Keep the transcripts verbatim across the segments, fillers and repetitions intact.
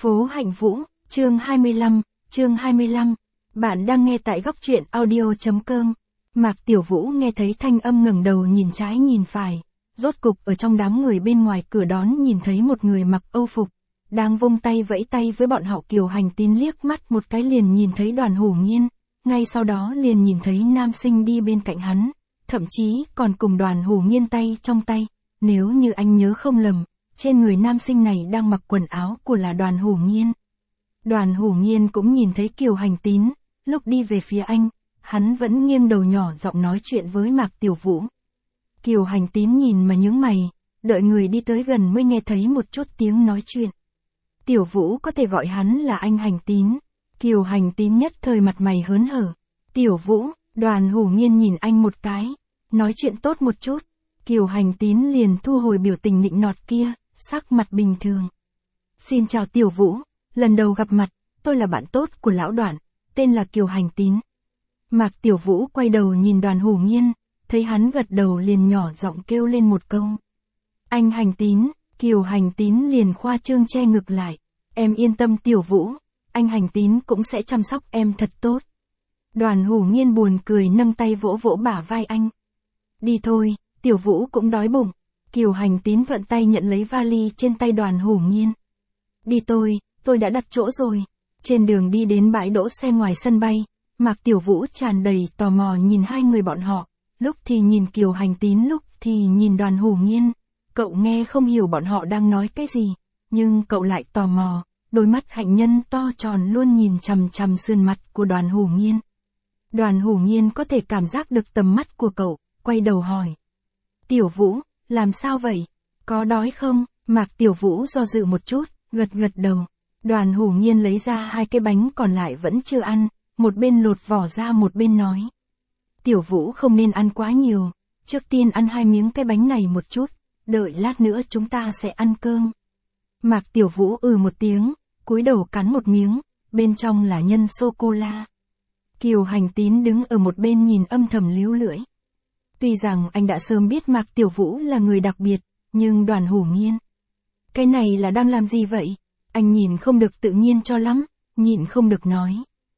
Phố Hạnh Vũ, chương hai mươi lăm, chương hai mươi lăm. Bạn đang nghe tại góc truyện audio.com. Mạc Tiểu Vũ nghe thấy thanh âm ngẩng đầu nhìn trái nhìn phải. Rốt cục ở trong đám người bên ngoài cửa đón nhìn thấy một người mặc âu phục. Đang vung tay vẫy tay với bọn họ. Kiều Hành Tín liếc mắt một cái liền nhìn thấy Đoàn Hủ Nhiên. Ngay sau đó liền nhìn thấy nam sinh đi bên cạnh hắn. Thậm chí còn cùng Đoàn Hủ Nhiên tay trong tay. Nếu như anh nhớ không lầm, trên người nam sinh này đang mặc quần áo của là Đoàn Hủ Nhiên. Đoàn Hủ Nhiên cũng nhìn thấy Kiều Hành Tín, lúc đi về phía anh, hắn vẫn nghiêng đầu nhỏ giọng nói chuyện với Mạc Tiểu Vũ. Kiều Hành Tín nhìn mà nhướng mày, đợi người đi tới gần mới nghe thấy một chút tiếng nói chuyện. Tiểu Vũ có thể gọi hắn là anh Hành Tín. Kiều Hành Tín nhất thời mặt mày hớn hở. Tiểu Vũ, Đoàn Hủ Nhiên nhìn anh một cái, nói chuyện tốt một chút. Kiều Hành Tín liền thu hồi biểu tình nịnh nọt kia, sắc mặt bình thường. Xin chào Tiểu Vũ, lần đầu gặp mặt, tôi là bạn tốt của lão Đoàn, tên là Kiều Hành Tín. Mạc Tiểu Vũ quay đầu nhìn Đoàn Hủ Nhiên, thấy hắn gật đầu liền nhỏ giọng kêu lên một câu. Anh Hành Tín. Kiều Hành Tín liền khoa trương che ngực lại. Em yên tâm Tiểu Vũ, anh Hành Tín cũng sẽ chăm sóc em thật tốt. Đoàn Hủ Nhiên buồn cười nâng tay vỗ vỗ bả vai anh. Đi thôi, Tiểu Vũ cũng đói bụng. Kiều Hành Tín thuận tay nhận lấy vali trên tay Đoàn Hủ Nhiên. Đi tôi, tôi đã đặt chỗ rồi. Trên đường đi đến bãi đỗ xe ngoài sân bay, Mạc Tiểu Vũ tràn đầy tò mò nhìn hai người bọn họ, lúc thì nhìn Kiều Hành Tín lúc thì nhìn Đoàn Hủ Nhiên. Cậu nghe không hiểu bọn họ đang nói cái gì, nhưng cậu lại tò mò, đôi mắt hạnh nhân to tròn luôn nhìn chằm chằm sườn mặt của Đoàn Hủ Nhiên. Đoàn Hủ Nhiên có thể cảm giác được tầm mắt của cậu, quay đầu hỏi. Tiểu Vũ, làm sao vậy? Có đói không? Mạc Tiểu Vũ do dự một chút, gật gật đầu. Đoàn Hủ Nhiên lấy ra hai cái bánh còn lại vẫn chưa ăn, một bên lột vỏ ra một bên nói. Tiểu Vũ không nên ăn quá nhiều, trước tiên ăn hai miếng cái bánh này một chút, đợi lát nữa chúng ta sẽ ăn cơm. Mạc Tiểu Vũ ừ một tiếng, cúi đầu cắn một miếng, bên trong là nhân sô-cô-la. Kiều Hành Tín đứng ở một bên nhìn âm thầm líu lưỡi. Tuy rằng anh đã sớm biết Mạc Tiểu Vũ là người đặc biệt, nhưng Đoàn Hủ Nhiên. Cái này là đang làm gì vậy? Anh nhìn không được tự nhiên cho lắm, nhịn không được nói.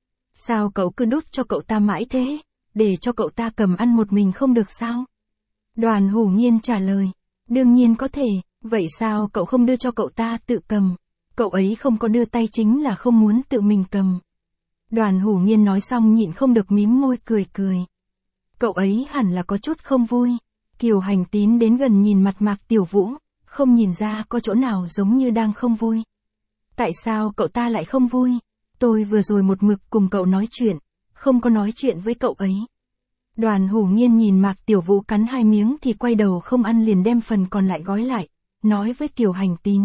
Sao cậu cứ đút cho cậu ta mãi thế, để cho cậu ta cầm ăn một mình không được sao? Đoàn Hủ Nhiên trả lời. Đương nhiên có thể, vậy sao cậu không đưa cho cậu ta tự cầm? Cậu ấy không có đưa tay chính là không muốn tự mình cầm. Đoàn Hủ Nhiên nói xong nhịn không được mím môi cười cười. Cậu ấy hẳn là có chút không vui. Kiều Hành Tín đến gần nhìn mặt Mạc Tiểu Vũ, không nhìn ra có chỗ nào giống như đang không vui. Tại sao cậu ta lại không vui? Tôi vừa rồi một mực cùng cậu nói chuyện, không có nói chuyện với cậu ấy. Đoàn Hủ Nhiên nhìn Mạc Tiểu Vũ cắn hai miếng thì quay đầu không ăn liền đem phần còn lại gói lại, nói với Kiều Hành Tín.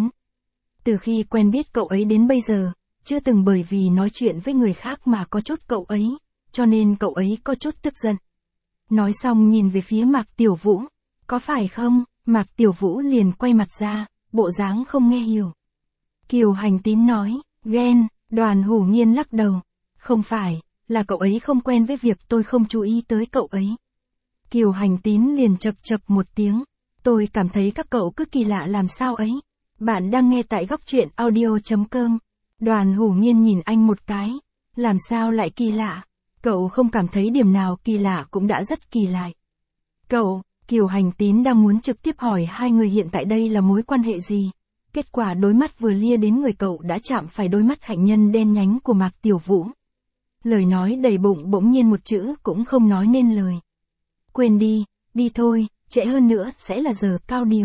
Từ khi quen biết cậu ấy đến bây giờ, chưa từng bởi vì nói chuyện với người khác mà có chút cậu ấy, cho nên cậu ấy có chút tức giận. Nói xong nhìn về phía Mạc Tiểu Vũ, có phải không? Mạc Tiểu Vũ liền quay mặt ra, bộ dáng không nghe hiểu. Kiều Hành Tín nói, ghen. Đoàn Hủ Nhiên lắc đầu, không phải, là cậu ấy không quen với việc tôi không chú ý tới cậu ấy. Kiều Hành Tín liền chật chật một tiếng, tôi cảm thấy các cậu cứ kỳ lạ làm sao ấy. Bạn đang nghe tại góc truyện audio.com. Đoàn Hủ Nhiên nhìn anh một cái, làm sao lại kỳ lạ? Cậu không cảm thấy điểm nào kỳ lạ cũng đã rất kỳ lạ. Cậu, Kiều Hành Tín đang muốn trực tiếp hỏi hai người hiện tại đây là mối quan hệ gì. Kết quả đôi mắt vừa lia đến người cậu đã chạm phải đôi mắt hạnh nhân đen nhánh của Mạc Tiểu Vũ. Lời nói đầy bụng bỗng nhiên một chữ cũng không nói nên lời. Quên đi, đi thôi, trễ hơn nữa sẽ là giờ cao điểm.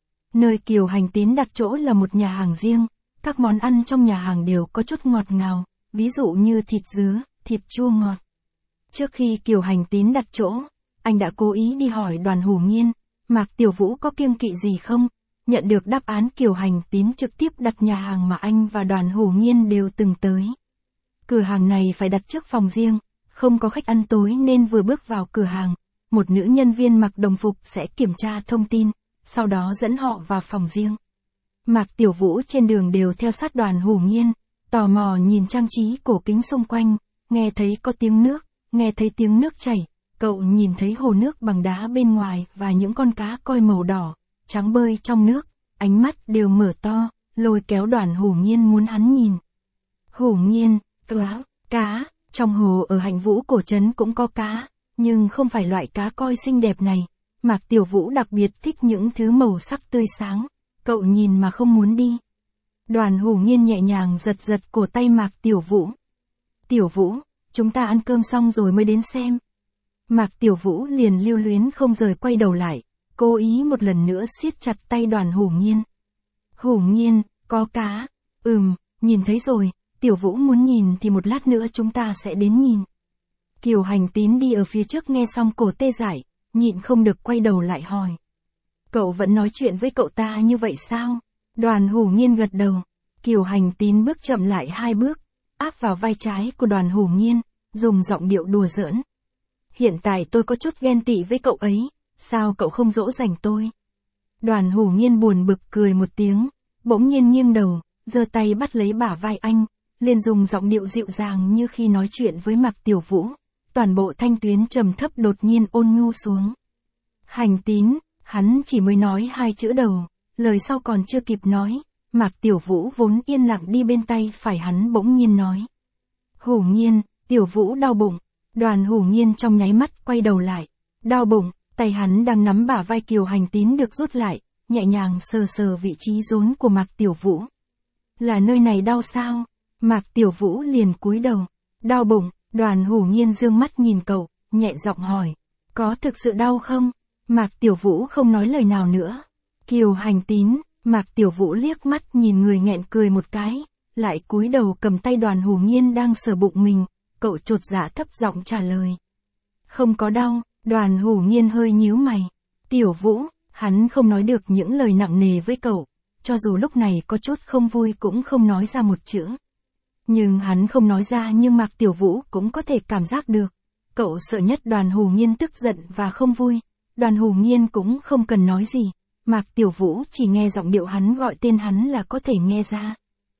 Nơi Kiều Hành Tín đặt chỗ là một nhà hàng riêng, các món ăn trong nhà hàng đều có chút ngọt ngào, ví dụ như thịt dứa, thịt chua ngọt. Trước khi Kiều Hành Tín đặt chỗ, anh đã cố ý đi hỏi Đoàn Hủ Nhiên, Mạc Tiểu Vũ có kiêng kỵ gì không? Nhận được đáp án Kiều Hành Tín trực tiếp đặt nhà hàng mà anh và Đoàn Hủ Nhiên đều từng tới. Cửa hàng này phải đặt trước phòng riêng, không có khách ăn tối nên vừa bước vào cửa hàng, một nữ nhân viên mặc đồng phục sẽ kiểm tra thông tin, sau đó dẫn họ vào phòng riêng. Mạc Tiểu Vũ trên đường đều theo sát Đoàn Hủ Nhiên, tò mò nhìn trang trí cổ kính xung quanh, nghe thấy có tiếng nước, nghe thấy tiếng nước chảy, cậu nhìn thấy hồ nước bằng đá bên ngoài và những con cá coi màu đỏ, trắng bơi trong nước, ánh mắt đều mở to, lôi kéo Đoàn Hủ Nhiên muốn hắn nhìn. Hủ Nhiên, cá, cá, trong hồ ở Hạnh Vũ cổ trấn cũng có cá, nhưng không phải loại cá coi xinh đẹp này. Mạc Tiểu Vũ đặc biệt thích những thứ màu sắc tươi sáng, cậu nhìn mà không muốn đi. Đoàn Hủ Nhiên nhẹ nhàng giật giật cổ tay Mạc Tiểu Vũ. Tiểu Vũ, chúng ta ăn cơm xong rồi mới đến xem. Mạc Tiểu Vũ liền lưu luyến không rời quay đầu lại, cố ý một lần nữa siết chặt tay Đoàn Hủ Nhiên. Hủ Nhiên, có cá, ừm, nhìn thấy rồi, Tiểu Vũ muốn nhìn thì một lát nữa chúng ta sẽ đến nhìn. Kiều Hành Tín đi ở phía trước nghe xong cổ tê dại, nhịn không được quay đầu lại hỏi. Cậu vẫn nói chuyện với cậu ta như vậy sao? Đoàn Hủ Nhiên gật đầu. Kiều Hành Tín bước chậm lại hai bước, áp vào vai trái của Đoàn Hủ Nhiên, dùng giọng điệu đùa giỡn. Hiện tại tôi có chút ghen tị với cậu ấy, sao cậu không dỗ dành tôi? Đoàn Hủ Nhiên buồn bực cười một tiếng, bỗng nhiên nghiêng đầu, giơ tay bắt lấy bả vai anh, liền dùng giọng điệu dịu dàng như khi nói chuyện với Mạc Tiểu Vũ. Toàn bộ thanh tuyến trầm thấp đột nhiên ôn nhu xuống. Hành Tín, hắn chỉ mới nói hai chữ đầu, lời sau còn chưa kịp nói, Mạc Tiểu Vũ vốn yên lặng đi bên tay phải hắn bỗng nhiên nói. Hủ Nhiên, Tiểu Vũ đau bụng. Đoàn Hủ Nhiên trong nháy mắt quay đầu lại. Đau bụng, tay hắn đang nắm bả vai Kiều Hành Tín được rút lại, nhẹ nhàng sờ sờ vị trí rốn của Mạc Tiểu Vũ. Là nơi này đau sao? Mạc Tiểu Vũ liền cúi đầu. Đau bụng. Đoàn Hủ Nhiên dương mắt nhìn cậu, nhẹ giọng hỏi. Có thực sự đau không? Mạc Tiểu Vũ không nói lời nào nữa. Kiều Hành Tín, Mạc Tiểu Vũ liếc mắt nhìn người nghẹn cười một cái, lại cúi đầu cầm tay Đoàn Hủ Nhiên đang sờ bụng mình, cậu chột dạ thấp giọng trả lời. Không có đau. Đoàn Hủ Nhiên hơi nhíu mày. Tiểu Vũ, hắn không nói được những lời nặng nề với cậu, cho dù lúc này có chút không vui cũng không nói ra một chữ. Nhưng hắn không nói ra nhưng Mạc Tiểu Vũ cũng có thể cảm giác được. Cậu sợ nhất Đoàn Hủ Nhiên tức giận và không vui. Đoàn Hủ Nhiên cũng không cần nói gì. Mạc Tiểu Vũ chỉ nghe giọng điệu hắn gọi tên hắn là có thể nghe ra.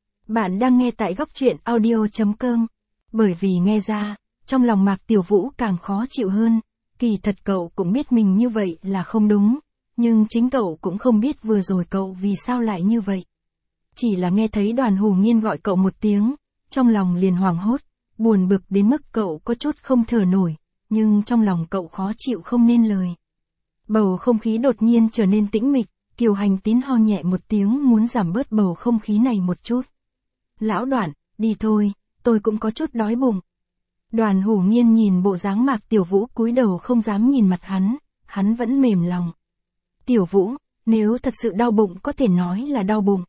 Bạn đang nghe tại góc truyện audio chấm com. Bởi vì nghe ra, trong lòng Mạc Tiểu Vũ càng khó chịu hơn. Kỳ thật cậu cũng biết mình như vậy là không đúng. Nhưng chính cậu cũng không biết vừa rồi cậu vì sao lại như vậy. Chỉ là nghe thấy Đoàn Hủ Nhiên gọi cậu một tiếng. Trong lòng liền hoảng hốt, buồn bực đến mức cậu có chút không thở nổi, nhưng trong lòng cậu khó chịu không nên lời. Bầu không khí đột nhiên trở nên tĩnh mịch, Kiều Hành Tín ho nhẹ một tiếng muốn giảm bớt bầu không khí này một chút. Lão Đoàn, đi thôi, tôi cũng có chút đói bụng. Đoàn Hủ Nhiên nhìn bộ dáng Mạc Tiểu Vũ cúi đầu không dám nhìn mặt hắn, hắn vẫn mềm lòng. Tiểu Vũ, nếu thật sự đau bụng có thể nói là đau bụng.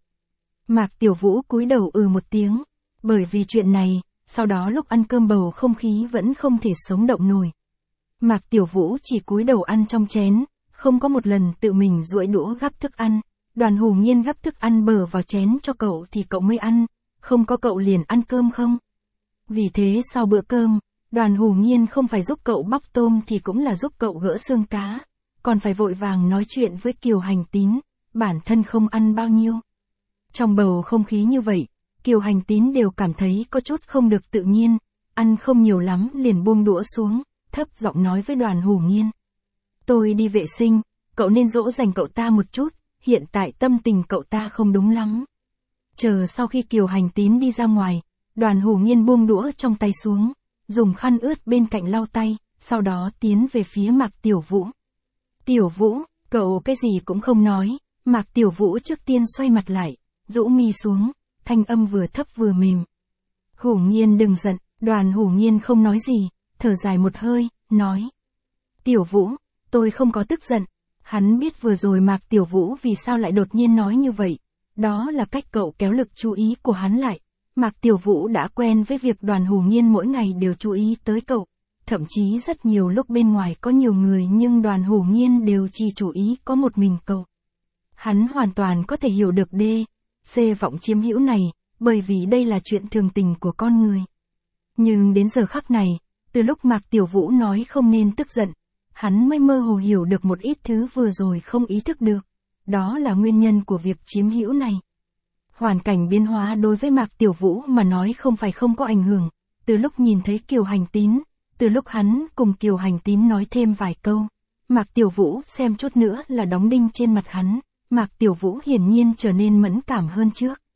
Mạc Tiểu Vũ cúi đầu ừ một tiếng. Bởi vì chuyện này, sau đó lúc ăn cơm bầu không khí vẫn không thể sống động nổi. Mạc Tiểu Vũ chỉ cúi đầu ăn trong chén, không có một lần tự mình duỗi đũa gắp thức ăn. Đoàn Hủ Nhiên gắp thức ăn bờ vào chén cho cậu thì cậu mới ăn, không có cậu liền ăn cơm không. Vì thế sau bữa cơm, Đoàn Hủ Nhiên không phải giúp cậu bóc tôm thì cũng là giúp cậu gỡ xương cá, còn phải vội vàng nói chuyện với Kiều Hành Tín, bản thân không ăn bao nhiêu. Trong bầu không khí như vậy, Kiều Hành Tín đều cảm thấy có chút không được tự nhiên, ăn không nhiều lắm liền buông đũa xuống, thấp giọng nói với Đoàn Hủ Nhiên. Tôi đi vệ sinh, cậu nên dỗ dành cậu ta một chút, hiện tại tâm tình cậu ta không đúng lắm. Chờ sau khi Kiều Hành Tín đi ra ngoài, Đoàn Hủ Nhiên buông đũa trong tay xuống, dùng khăn ướt bên cạnh lau tay, sau đó tiến về phía Mạc Tiểu Vũ. Tiểu Vũ, cậu cái gì cũng không nói, Mạc Tiểu Vũ trước tiên xoay mặt lại, rũ mi xuống. Thanh âm vừa thấp vừa mềm. Hủ Nhiên đừng giận, Đoàn Hủ Nhiên không nói gì, thở dài một hơi, nói. Tiểu Vũ, tôi không có tức giận. Hắn biết vừa rồi Mạc Tiểu Vũ vì sao lại đột nhiên nói như vậy. Đó là cách cậu kéo lực chú ý của hắn lại. Mạc Tiểu Vũ đã quen với việc Đoàn Hủ Nhiên mỗi ngày đều chú ý tới cậu. Thậm chí rất nhiều lúc bên ngoài có nhiều người nhưng Đoàn Hủ Nhiên đều chỉ chú ý có một mình cậu. Hắn hoàn toàn có thể hiểu được đê. C vọng chiếm hữu này, bởi vì đây là chuyện thường tình của con người. Nhưng đến giờ khắc này, từ lúc Mạc Tiểu Vũ nói không nên tức giận, hắn mới mơ hồ hiểu được một ít thứ vừa rồi không ý thức được. Đó là nguyên nhân của việc chiếm hữu này. Hoàn cảnh biến hóa đối với Mạc Tiểu Vũ mà nói không phải không có ảnh hưởng. Từ lúc nhìn thấy Kiều Hành Tín, từ lúc hắn cùng Kiều Hành Tín nói thêm vài câu, Mạc Tiểu Vũ xem chút nữa là đóng đinh trên mặt hắn. Mạc Tiểu Vũ hiển nhiên trở nên mẫn cảm hơn trước.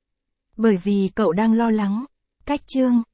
Bởi vì cậu đang lo lắng. Cách chương